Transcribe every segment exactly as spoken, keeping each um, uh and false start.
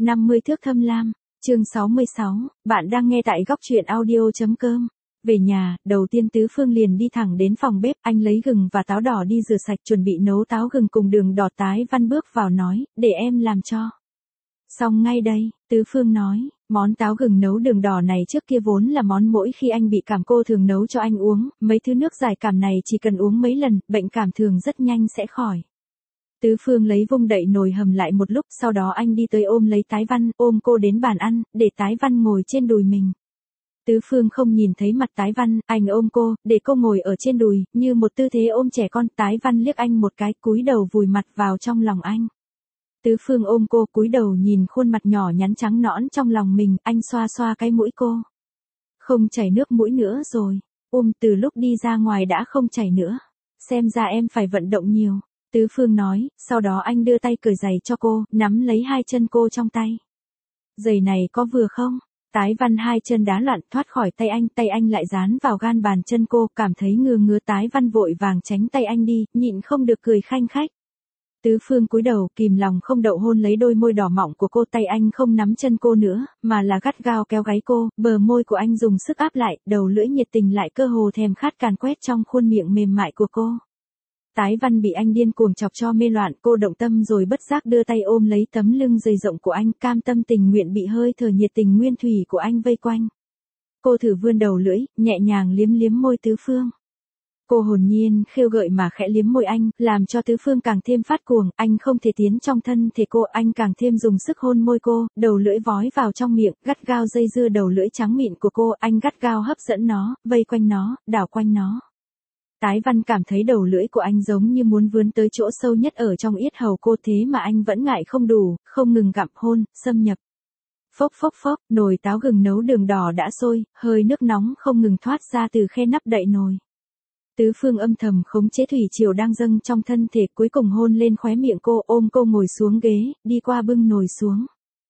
năm mươi thước thâm lam, chương sáu mươi sáu, bạn đang nghe tại góc truyện audio.com. Về nhà, đầu tiên Tứ Phương liền đi thẳng đến phòng bếp, anh lấy gừng và táo đỏ đi rửa sạch chuẩn bị nấu táo gừng cùng đường đỏ. Tái Văn bước vào nói, để em làm cho. Xong ngay đây, Tứ Phương nói, món táo gừng nấu đường đỏ này trước kia vốn là món mỗi khi anh bị cảm cô thường nấu cho anh uống, mấy thứ nước giải cảm này chỉ cần uống mấy lần, bệnh cảm thường rất nhanh sẽ khỏi. Tứ Phương lấy vung đậy nồi hầm lại một lúc, sau đó anh đi tới ôm lấy Tái Văn, ôm cô đến bàn ăn, để Tái Văn ngồi trên đùi mình. Tứ Phương không nhìn thấy mặt Tái Văn, anh ôm cô, để cô ngồi ở trên đùi, như một tư thế ôm trẻ con. Tái Văn liếc anh một cái, cúi đầu vùi mặt vào trong lòng anh. Tứ Phương ôm cô, cúi đầu nhìn khuôn mặt nhỏ nhắn trắng nõn trong lòng mình, anh xoa xoa cái mũi cô. Không chảy nước mũi nữa rồi, um từ lúc đi ra ngoài đã không chảy nữa. Xem ra em phải vận động nhiều. Tứ Phương nói, sau đó anh đưa tay cởi giày cho cô, nắm lấy hai chân cô trong tay. Giày này có vừa không? Tái Văn hai chân đá loạn thoát khỏi tay anh, tay anh lại dán vào gan bàn chân cô, cảm thấy ngứa ngứa. Tái Văn vội vàng tránh tay anh đi, nhịn không được cười khanh khách. Tứ Phương cúi đầu, kìm lòng không đậu hôn lấy đôi môi đỏ mọng của cô. Tay anh không nắm chân cô nữa, mà là gắt gao kéo gáy cô, bờ môi của anh dùng sức áp lại, đầu lưỡi nhiệt tình lại cơ hồ thèm khát càn quét trong khuôn miệng mềm mại của cô. Tái Văn bị anh điên cuồng chọc cho mê loạn, cô động tâm rồi bất giác đưa tay ôm lấy tấm lưng dày rộng của anh, cam tâm tình nguyện bị hơi thở nhiệt tình nguyên thủy của anh vây quanh. Cô thử vươn đầu lưỡi, nhẹ nhàng liếm liếm môi Tứ Phương. Cô hồn nhiên, khêu gợi mà khẽ liếm môi anh, làm cho Tứ Phương càng thêm phát cuồng, anh không thể tiến trong thân thể cô, anh càng thêm dùng sức hôn môi cô, đầu lưỡi vói vào trong miệng, gắt gao dây dưa đầu lưỡi trắng mịn của cô, anh gắt gao hấp dẫn nó, vây quanh nó, đảo quanh nó. Tái Văn cảm thấy đầu lưỡi của anh giống như muốn vươn tới chỗ sâu nhất ở trong yết hầu cô, thế mà anh vẫn ngại không đủ, không ngừng gặm hôn, xâm nhập. Phốc phốc phốc, nồi táo gừng nấu đường đỏ đã sôi, hơi nước nóng không ngừng thoát ra từ khe nắp đậy nồi. Tứ Phương âm thầm khống chế thủy triều đang dâng trong thân thể, cuối cùng hôn lên khóe miệng cô, ôm cô ngồi xuống ghế, đi qua bưng nồi xuống.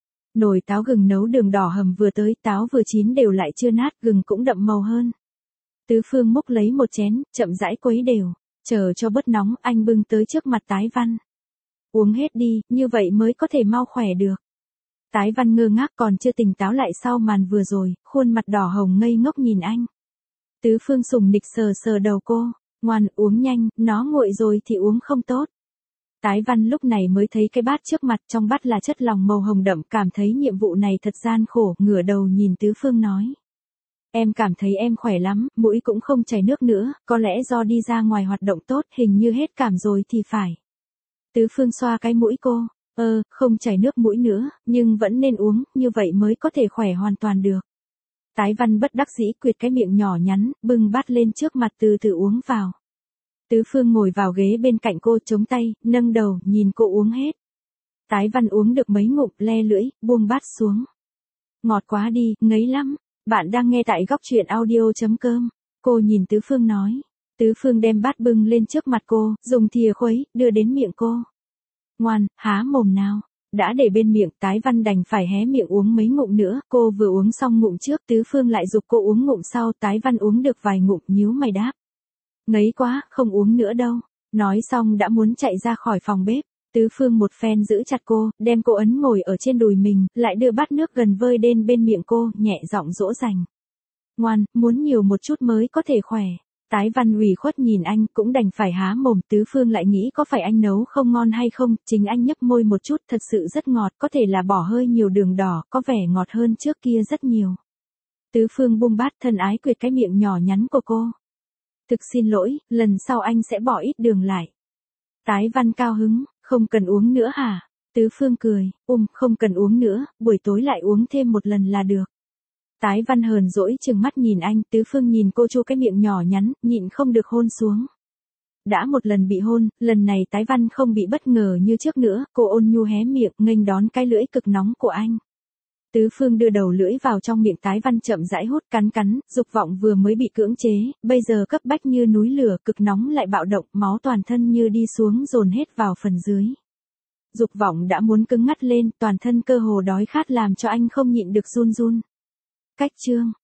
Nồi táo gừng nấu đường đỏ hầm vừa tới, táo vừa chín đều lại chưa nát, gừng cũng đậm màu hơn. Tứ Phương múc lấy một chén, chậm rãi quấy đều, chờ cho bớt nóng, anh bưng tới trước mặt Tái Văn. Uống hết đi, như vậy mới có thể mau khỏe được. Tái Văn ngơ ngác còn chưa tỉnh táo lại sau màn vừa rồi, khuôn mặt đỏ hồng ngây ngốc nhìn anh. Tứ Phương sủng nịch sờ sờ đầu cô, ngoan uống nhanh, nó nguội rồi thì uống không tốt. Tái Văn lúc này mới thấy cái bát trước mặt, trong bát là chất lòng màu hồng đậm, cảm thấy nhiệm vụ này thật gian khổ, ngửa đầu nhìn Tứ Phương nói. Em cảm thấy em khỏe lắm, mũi cũng không chảy nước nữa, có lẽ do đi ra ngoài hoạt động tốt, hình như hết cảm rồi thì phải. Tứ Phương xoa cái mũi cô, ơ, không chảy nước mũi nữa, nhưng vẫn nên uống, như vậy mới có thể khỏe hoàn toàn được. Tái Văn bất đắc dĩ quyệt cái miệng nhỏ nhắn, bưng bát lên trước mặt từ từ uống vào. Tứ Phương ngồi vào ghế bên cạnh cô, chống tay, nâng đầu, nhìn cô uống hết. Tái Văn uống được mấy ngụm, le lưỡi, buông bát xuống. Ngọt quá đi, ngấy lắm. Bạn đang nghe tại góc truyện audio.com. Cô nhìn Tứ Phương nói. Tứ Phương đem bát bưng lên trước mặt cô, dùng thìa khuấy, đưa đến miệng cô. Ngoan, há mồm nào. Đã để bên miệng, Tái Văn đành phải hé miệng uống mấy ngụm nữa, cô vừa uống xong ngụm trước, Tứ Phương lại giục cô uống ngụm sau, Tái Văn uống được vài ngụm, nhíu mày đáp. Ngấy quá, không uống nữa đâu. Nói xong đã muốn chạy ra khỏi phòng bếp. Tứ Phương một phen giữ chặt cô, đem cô ấn ngồi ở trên đùi mình, lại đưa bát nước gần vơi đến bên miệng cô, nhẹ giọng dỗ dành. Ngoan, muốn nhiều một chút mới có thể khỏe. Tái Văn ủy khuất nhìn anh, cũng đành phải há mồm. Tứ Phương lại nghĩ có phải anh nấu không ngon hay không, chính anh nhấp môi một chút, thật sự rất ngọt, có thể là bỏ hơi nhiều đường đỏ, có vẻ ngọt hơn trước kia rất nhiều. Tứ Phương buông bát, thân ái quyệt cái miệng nhỏ nhắn của cô. Thực xin lỗi, lần sau anh sẽ bỏ ít đường lại. Tái Văn cao hứng. Không cần uống nữa hả? Tứ Phương cười, um, không cần uống nữa, buổi tối lại uống thêm một lần là được. Tái Văn hờn dỗi chừng mắt nhìn anh, Tứ Phương nhìn cô chu cái miệng nhỏ nhắn, nhịn không được hôn xuống. Đã một lần bị hôn, lần này Tái Văn không bị bất ngờ như trước nữa, cô ôn nhu hé miệng, nghênh đón cái lưỡi cực nóng của anh. Tứ Phương đưa đầu lưỡi vào trong miệng Tái Văn chậm rãi hút cắn cắn, dục vọng vừa mới bị cưỡng chế, bây giờ cấp bách như núi lửa, cực nóng lại bạo động, máu toàn thân như đi xuống dồn hết vào phần dưới. Dục vọng đã muốn cứng ngắt lên, toàn thân cơ hồ đói khát làm cho anh không nhịn được run run. Cách chương